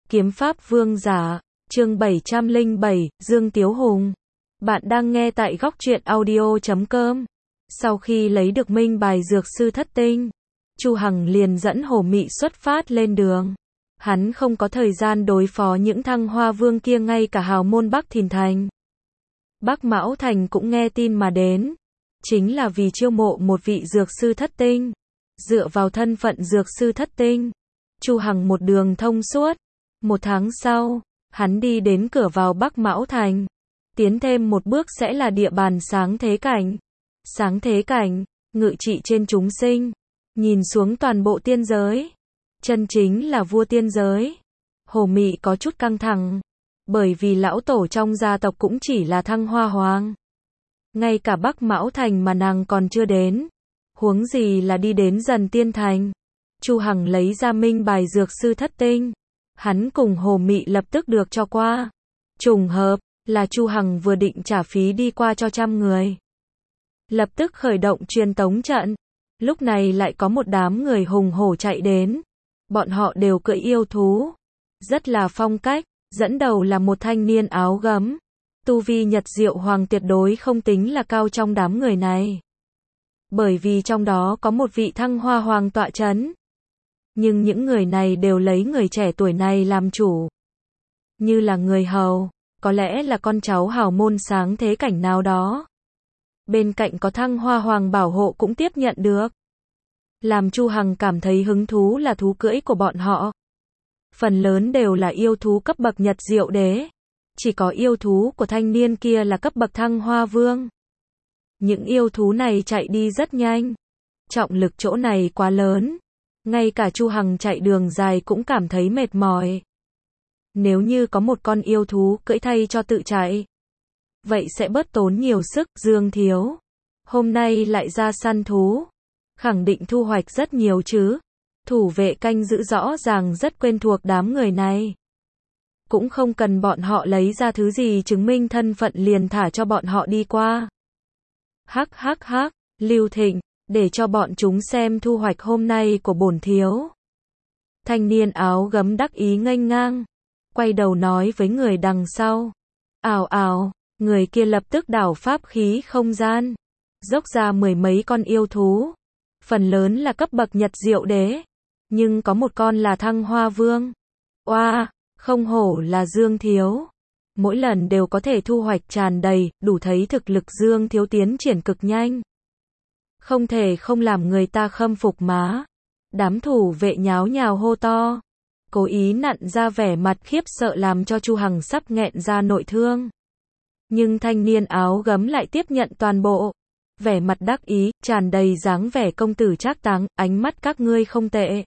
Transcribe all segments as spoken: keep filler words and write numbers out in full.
Kiếm Pháp Vương Giả, chương bảy trăm lẻ bảy, Dương Tiếu Hùng. Bạn đang nghe tại góc truyện audio chấm com. Sau khi lấy được minh bài dược sư thất tinh, Chu Hằng liền dẫn Hồ Mị xuất phát lên đường. Hắn không có thời gian đối phó những Thăng Hoa Vương kia, ngay cả hào môn Bắc Thìn Thành, Bắc Mão Thành cũng nghe tin mà đến. Chính là vì chiêu mộ một vị dược sư thất tinh. Dựa vào thân phận dược sư thất tinh, Chu Hằng một đường thông suốt. Một tháng sau, hắn đi đến cửa vào Bắc Mão Thành. Tiến thêm một bước sẽ là địa bàn sáng thế cảnh. Sáng thế cảnh, ngự trị trên chúng sinh, nhìn xuống toàn bộ tiên giới. Chân chính là vua tiên giới. Hồ Mị có chút căng thẳng, bởi vì lão tổ trong gia tộc cũng chỉ là Thăng Hoa Hoàng. Ngay cả Bắc Mão Thành mà nàng còn chưa đến, huống gì là đi đến Dần Tiên Thành. Chu Hằng lấy ra minh bài dược sư thất tinh. Hắn cùng Hồ Mị lập tức được cho qua. Trùng hợp là Chu Hằng vừa định trả phí đi qua cho trăm người, lập tức khởi động truyền tống trận. Lúc này lại có một đám người hùng hổ chạy đến. Bọn họ đều cưỡi yêu thú, rất là phong cách. Dẫn đầu là một thanh niên áo gấm. Tu vi Nhật Diệu Hoàng tuyệt đối không tính là cao trong đám người này, bởi vì trong đó có một vị Thăng Hoa Hoàng tọa chấn. Nhưng những người này đều lấy người trẻ tuổi này làm chủ, như là người hầu, có lẽ là con cháu hào môn sáng thế cảnh nào đó. Bên cạnh có Thăng Hoa Hoàng bảo hộ cũng tiếp nhận được. Làm Chu Hằng cảm thấy hứng thú là thú cưỡi của bọn họ. Phần lớn đều là yêu thú cấp bậc Nhật Diệu Đế. Chỉ có yêu thú của thanh niên kia là cấp bậc Thăng Hoa Vương. Những yêu thú này chạy đi rất nhanh. Trọng lực chỗ này quá lớn. Ngay cả Chu Hằng chạy đường dài cũng cảm thấy mệt mỏi. Nếu như có một con yêu thú cưỡi thay cho tự chạy, vậy sẽ bớt tốn nhiều sức. Dương Thiếu, hôm nay lại ra săn thú, khẳng định thu hoạch rất nhiều chứ. Thủ vệ canh giữ rõ ràng rất quen thuộc đám người này. Cũng không cần bọn họ lấy ra thứ gì chứng minh thân phận, liền thả cho bọn họ đi qua. Hắc hắc hắc, Lưu Thịnh, để cho bọn chúng xem thu hoạch hôm nay của bổn thiếu. Thanh niên áo gấm đắc ý nghênh ngang, quay đầu nói với người đằng sau. Ào ào, người kia lập tức đảo pháp khí không gian, dốc ra mười mấy con yêu thú. Phần lớn là cấp bậc Nhật Diệu Đế, nhưng có một con là Thăng Hoa Vương. Oa, wow, không hổ là Dương Thiếu. Mỗi lần đều có thể thu hoạch tràn đầy, đủ thấy thực lực Dương Thiếu tiến triển cực nhanh. Không thể không làm người ta khâm phục má. Đám thủ vệ nháo nhào hô to, cố ý nặn ra vẻ mặt khiếp sợ làm cho Chu Hằng sắp nghẹn ra nội thương. Nhưng thanh niên áo gấm lại tiếp nhận toàn bộ. Vẻ mặt đắc ý, tràn đầy dáng vẻ công tử trác táng, ánh mắt các ngươi không tệ.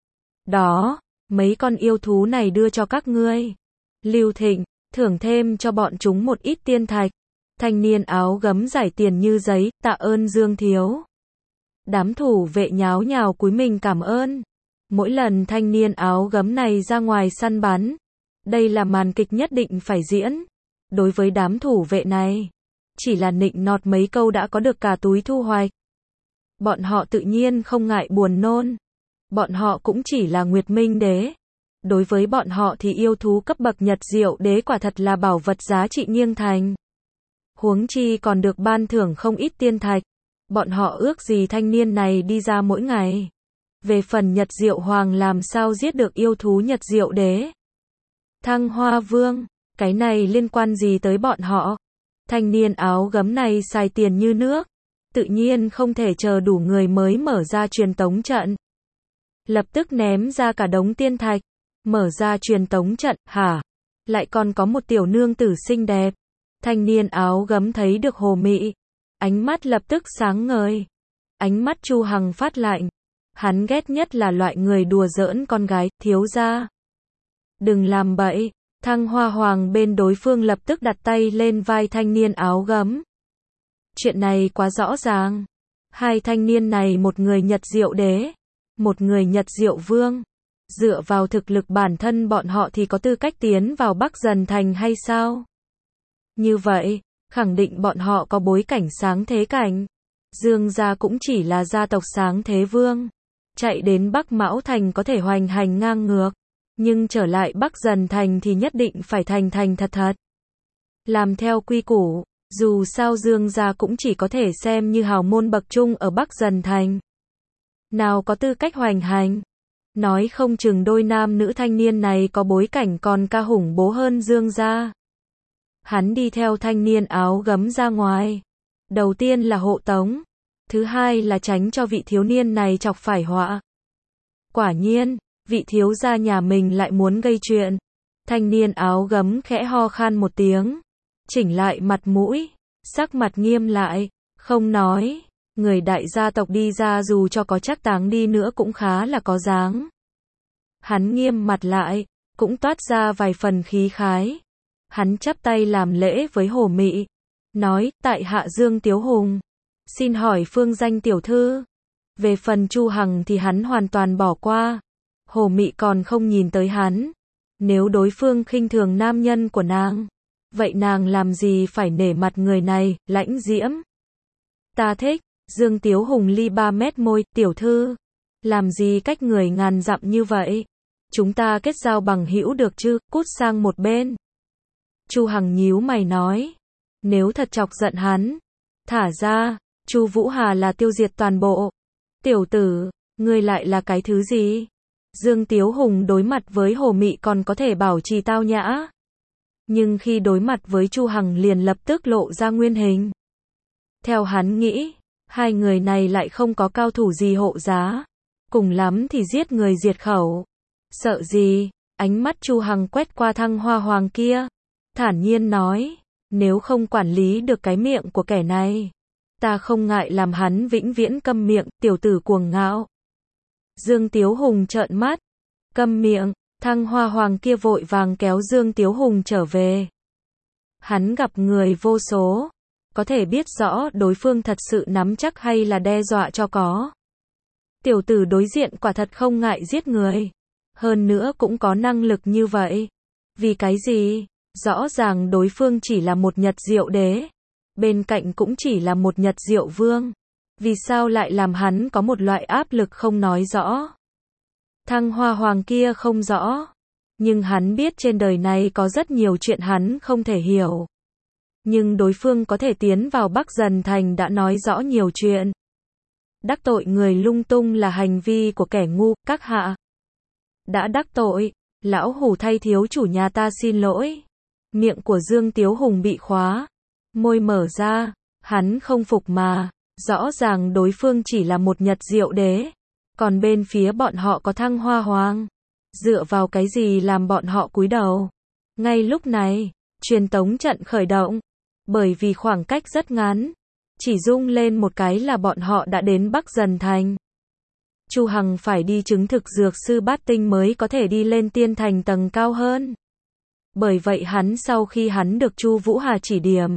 Đó, mấy con yêu thú này đưa cho các ngươi. Lưu Thịnh, thưởng thêm cho bọn chúng một ít tiên thạch. Thanh niên áo gấm giải tiền như giấy, tạ ơn Dương Thiếu. Đám thủ vệ nháo nhào cúi mình cảm ơn. Mỗi lần thanh niên áo gấm này ra ngoài săn bắn, đây là màn kịch nhất định phải diễn. Đối với đám thủ vệ này, chỉ là nịnh nọt mấy câu đã có được cả túi thu hoạch. Bọn họ tự nhiên không ngại buồn nôn. Bọn họ cũng chỉ là Nguyệt Minh Đế. Đối với bọn họ thì yêu thú cấp bậc Nhật Diệu Đế quả thật là bảo vật giá trị nghiêng thành. Huống chi còn được ban thưởng không ít tiên thạch. Bọn họ ước gì thanh niên này đi ra mỗi ngày. Về phần Nhật Diệu Hoàng làm sao giết được yêu thú Nhật Diệu Đế, Thăng Hoa Vương, cái này liên quan gì tới bọn họ. Thanh niên áo gấm này xài tiền như nước, tự nhiên không thể chờ đủ người mới mở ra truyền tống trận. Lập tức ném ra cả đống tiên thạch, mở ra truyền tống trận. Hả? Lại còn có một tiểu nương tử xinh đẹp. Thanh niên áo gấm thấy được Hồ Mị, ánh mắt lập tức sáng ngời. Ánh mắt Chu Hằng phát lạnh. Hắn ghét nhất là loại người đùa giỡn con gái. Thiếu gia, đừng làm bậy. Thăng Hoa Hoàng bên đối phương lập tức đặt tay lên vai thanh niên áo gấm. Chuyện này quá rõ ràng. Hai thanh niên này, một người Nhật Diệu Đế, một người Nhật Diệu Vương. Dựa vào thực lực bản thân bọn họ thì có tư cách tiến vào Bắc Dần Thành hay sao? Như vậy, khẳng định bọn họ có bối cảnh sáng thế cảnh. Dương gia cũng chỉ là gia tộc sáng thế vương. Chạy đến Bắc Mão Thành có thể hoành hành ngang ngược. Nhưng trở lại Bắc Dần Thành thì nhất định phải thành thành thật thật. Làm theo quy củ, dù sao Dương gia cũng chỉ có thể xem như hào môn bậc trung ở Bắc Dần Thành. Nào có tư cách hoành hành. Nói không chừng đôi nam nữ thanh niên này có bối cảnh còn ca hùng bố hơn Dương gia. Hắn đi theo thanh niên áo gấm ra ngoài. Đầu tiên là hộ tống. Thứ hai là tránh cho vị thiếu niên này chọc phải họa. Quả nhiên, vị thiếu gia nhà mình lại muốn gây chuyện. Thanh niên áo gấm khẽ ho khan một tiếng. Chỉnh lại mặt mũi. Sắc mặt nghiêm lại. Không nói. Người đại gia tộc đi ra dù cho có chắc táng đi nữa cũng khá là có dáng. Hắn nghiêm mặt lại. Cũng toát ra vài phần khí khái. Hắn chắp tay làm lễ với Hồ Mị. Nói, tại hạ Dương Tiếu Hùng. Xin hỏi phương danh tiểu thư. Về phần Chu Hằng thì hắn hoàn toàn bỏ qua. Hồ Mị còn không nhìn tới hắn. Nếu đối phương khinh thường nam nhân của nàng, vậy nàng làm gì phải nể mặt người này, lãnh diễm. Ta thích. Dương Tiếu Hùng ly ba mét môi, tiểu thư. Làm gì cách người ngàn dặm như vậy? Chúng ta kết giao bằng hữu được chứ, cút sang một bên. Chu Hằng nhíu mày nói. Nếu thật chọc giận hắn, thả ra. Chu Vũ Hà là tiêu diệt toàn bộ. Tiểu tử, ngươi lại là cái thứ gì? Dương Tiếu Hùng đối mặt với Hồ Mị còn có thể bảo trì tao nhã. Nhưng khi đối mặt với Chu Hằng liền lập tức lộ ra nguyên hình. Theo hắn nghĩ, hai người này lại không có cao thủ gì hộ giá. Cùng lắm thì giết người diệt khẩu. Sợ gì? Ánh mắt Chu Hằng quét qua Thăng Hoa Hoàng kia. Thản nhiên nói, nếu không quản lý được cái miệng của kẻ này, ta không ngại làm hắn vĩnh viễn câm miệng, tiểu tử cuồng ngạo. Dương Tiếu Hùng trợn mắt. Câm miệng. Thăng Hoa Hoàng kia vội vàng kéo Dương Tiếu Hùng trở về. Hắn gặp người vô số. Có thể biết rõ đối phương thật sự nắm chắc hay là đe dọa cho có. Tiểu tử đối diện quả thật không ngại giết người. Hơn nữa cũng có năng lực như vậy. Vì cái gì? Rõ ràng đối phương chỉ là một Nhật Diệu Đế. Bên cạnh cũng chỉ là một Nhật Diệu Vương. Vì sao lại làm hắn có một loại áp lực không nói rõ? Thăng Hoa Hoàng kia không rõ. Nhưng hắn biết trên đời này có rất nhiều chuyện hắn không thể hiểu. Nhưng đối phương có thể tiến vào Bắc Dần Thành đã nói rõ nhiều chuyện. Đắc tội người lung tung là hành vi của kẻ ngu, các hạ. Đã đắc tội, lão hủ thay thiếu chủ nhà ta xin lỗi. Miệng của Dương Tiếu Hùng bị khóa. Môi mở ra, hắn không phục mà. Rõ ràng đối phương chỉ là một Nhật Diệu Đế. Còn bên phía bọn họ có Thăng Hoa Hoàng. Dựa vào cái gì làm bọn họ cúi đầu? Ngay lúc này, truyền tống trận khởi động. Bởi vì khoảng cách rất ngắn. Chỉ rung lên một cái là bọn họ đã đến Bắc Dần Thành. Chu Hằng phải đi chứng thực dược sư bát tinh mới có thể đi lên tiên thành tầng cao hơn. Bởi vậy hắn sau khi hắn được Chu Vũ Hà chỉ điểm,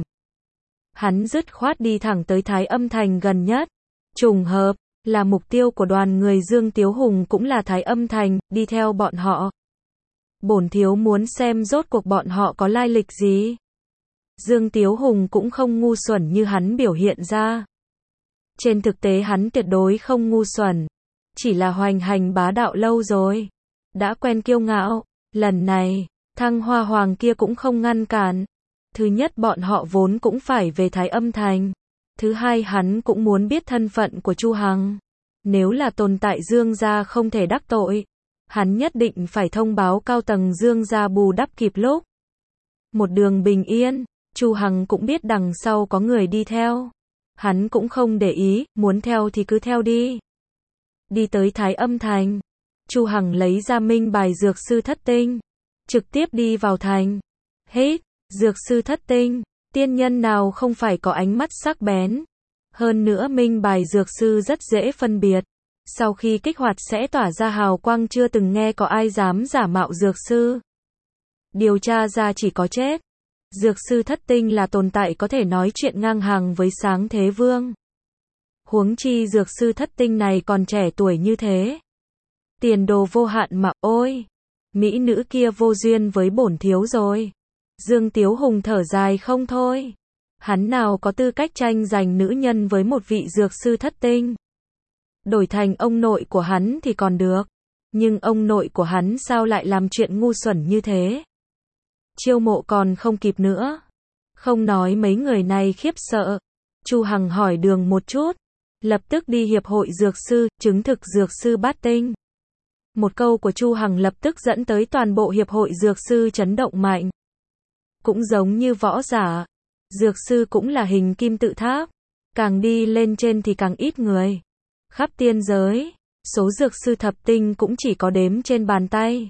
hắn dứt khoát đi thẳng tới Thái Âm Thành gần nhất. Trùng hợp, là mục tiêu của đoàn người Dương Tiếu Hùng cũng là Thái Âm Thành, đi theo bọn họ. Bổn thiếu muốn xem rốt cuộc bọn họ có lai lịch gì. Dương Tiếu Hùng cũng không ngu xuẩn như hắn biểu hiện ra. Trên thực tế hắn tuyệt đối không ngu xuẩn. Chỉ là hoành hành bá đạo lâu rồi. Đã quen kiêu ngạo. Lần này, Thăng Hoa Hoàng kia cũng không ngăn cản. Thứ nhất bọn họ vốn cũng phải về Thái Âm Thành. Thứ hai hắn cũng muốn biết thân phận của Chu Hằng. Nếu là tồn tại Dương gia không thể đắc tội, hắn nhất định phải thông báo cao tầng Dương gia bù đắp kịp lúc. Một đường bình yên, Chu Hằng cũng biết đằng sau có người đi theo. Hắn cũng không để ý, muốn theo thì cứ theo đi. Đi tới Thái Âm Thành, Chu Hằng lấy ra minh bài dược sư thất tinh, trực tiếp đi vào thành. Hết, dược sư thất tinh, tiên nhân nào không phải có ánh mắt sắc bén. Hơn nữa minh bài dược sư rất dễ phân biệt. Sau khi kích hoạt sẽ tỏa ra hào quang, chưa từng nghe có ai dám giả mạo dược sư. Điều tra ra chỉ có chết. Dược sư thất tinh là tồn tại có thể nói chuyện ngang hàng với Sáng Thế Vương. Huống chi dược sư thất tinh này còn trẻ tuổi như thế. Tiền đồ vô hạn mà, ôi, mỹ nữ kia vô duyên với bổn thiếu rồi. Dương Tiếu Hùng thở dài không thôi. Hắn nào có tư cách tranh giành nữ nhân với một vị dược sư thất tinh. Đổi thành ông nội của hắn thì còn được. Nhưng ông nội của hắn sao lại làm chuyện ngu xuẩn như thế? Chiêu mộ còn không kịp nữa. Không nói mấy người này khiếp sợ. Chu Hằng hỏi đường một chút. Lập tức đi hiệp hội dược sư, chứng thực dược sư bát tinh. Một câu của Chu Hằng lập tức dẫn tới toàn bộ hiệp hội dược sư chấn động mạnh. Cũng giống như võ giả. Dược sư cũng là hình kim tự tháp. Càng đi lên trên thì càng ít người. Khắp tiên giới, số dược sư thập tinh cũng chỉ có đếm trên bàn tay.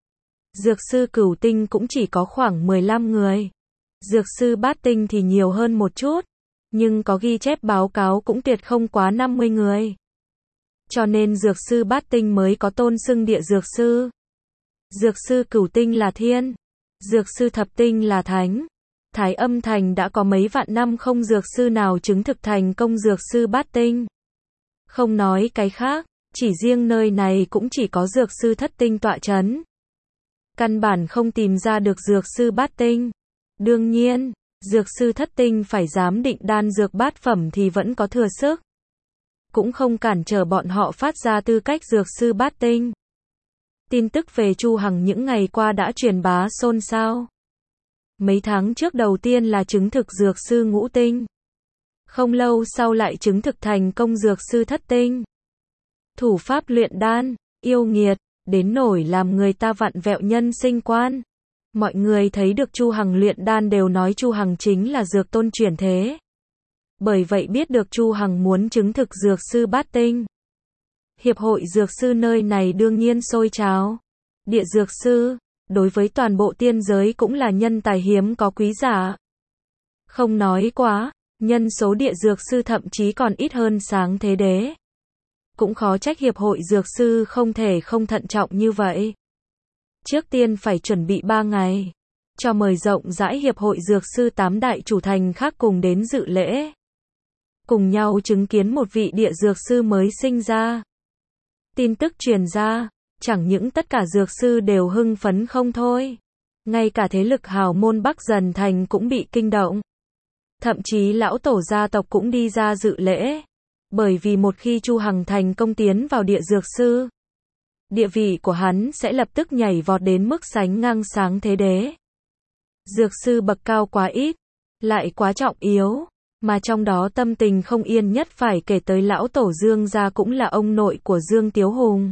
Dược sư cửu tinh cũng chỉ có khoảng mười lăm người. Dược sư bát tinh thì nhiều hơn một chút. Nhưng có ghi chép báo cáo cũng tuyệt không quá năm mươi người. Cho nên dược sư bát tinh mới có tôn xưng địa dược sư. Dược sư cửu tinh là thiên. Dược sư thập tinh là thánh. Thái Âm Thành đã có mấy vạn năm không dược sư nào chứng thực thành công dược sư bát tinh. Không nói cái khác, chỉ riêng nơi này cũng chỉ có dược sư thất tinh tọa chấn. Căn bản không tìm ra được dược sư bát tinh. Đương nhiên, dược sư thất tinh phải giám định đan dược bát phẩm thì vẫn có thừa sức. Cũng không cản trở bọn họ phát ra tư cách dược sư bát tinh. Tin tức về Chu Hằng những ngày qua đã truyền bá xôn xao. Mấy tháng trước đầu tiên là chứng thực dược sư ngũ tinh. Không lâu sau lại chứng thực thành công dược sư thất tinh. Thủ pháp luyện đan, yêu nghiệt, đến nổi làm người ta vặn vẹo nhân sinh quan. Mọi người thấy được Chu Hằng luyện đan đều nói Chu Hằng chính là dược tôn chuyển thế. Bởi vậy biết được Chu Hằng muốn chứng thực dược sư bát tinh. Hiệp hội dược sư nơi này đương nhiên sôi trào. Địa dược sư, đối với toàn bộ tiên giới cũng là nhân tài hiếm có quý giá. Không nói quá, nhân số địa dược sư thậm chí còn ít hơn sáng thế đế. Cũng khó trách hiệp hội dược sư không thể không thận trọng như vậy. Trước tiên phải chuẩn bị ba ngày. Cho mời rộng rãi hiệp hội dược sư tám đại chủ thành khác cùng đến dự lễ. Cùng nhau chứng kiến một vị địa dược sư mới sinh ra. Tin tức truyền ra, chẳng những tất cả dược sư đều hưng phấn không thôi. Ngay cả thế lực hào môn Bắc Dần Thành cũng bị kinh động. Thậm chí lão tổ gia tộc cũng đi ra dự lễ. Bởi vì một khi Chu Hằng thành công tiến vào địa dược sư, địa vị của hắn sẽ lập tức nhảy vọt đến mức sánh ngang sáng thế đế. Dược sư bậc cao quá ít, lại quá trọng yếu, mà trong đó tâm tình không yên nhất phải kể tới lão tổ Dương gia cũng là ông nội của Dương Tiếu Hùng.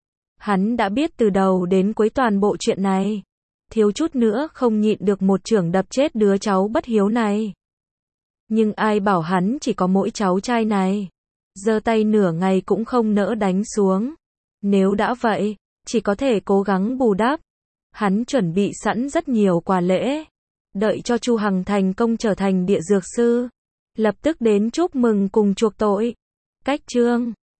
Hắn đã biết từ đầu đến cuối toàn bộ chuyện này, thiếu chút nữa không nhịn được một chưởng đập chết đứa cháu bất hiếu này. Nhưng ai bảo hắn chỉ có mỗi cháu trai này, giơ tay nửa ngày cũng không nỡ đánh xuống. Nếu đã vậy, chỉ có thể cố gắng bù đắp. Hắn chuẩn bị sẵn rất nhiều quà lễ, đợi cho Chu Hằng thành công trở thành địa dược sư, lập tức đến chúc mừng cùng chuộc tội. Cách chương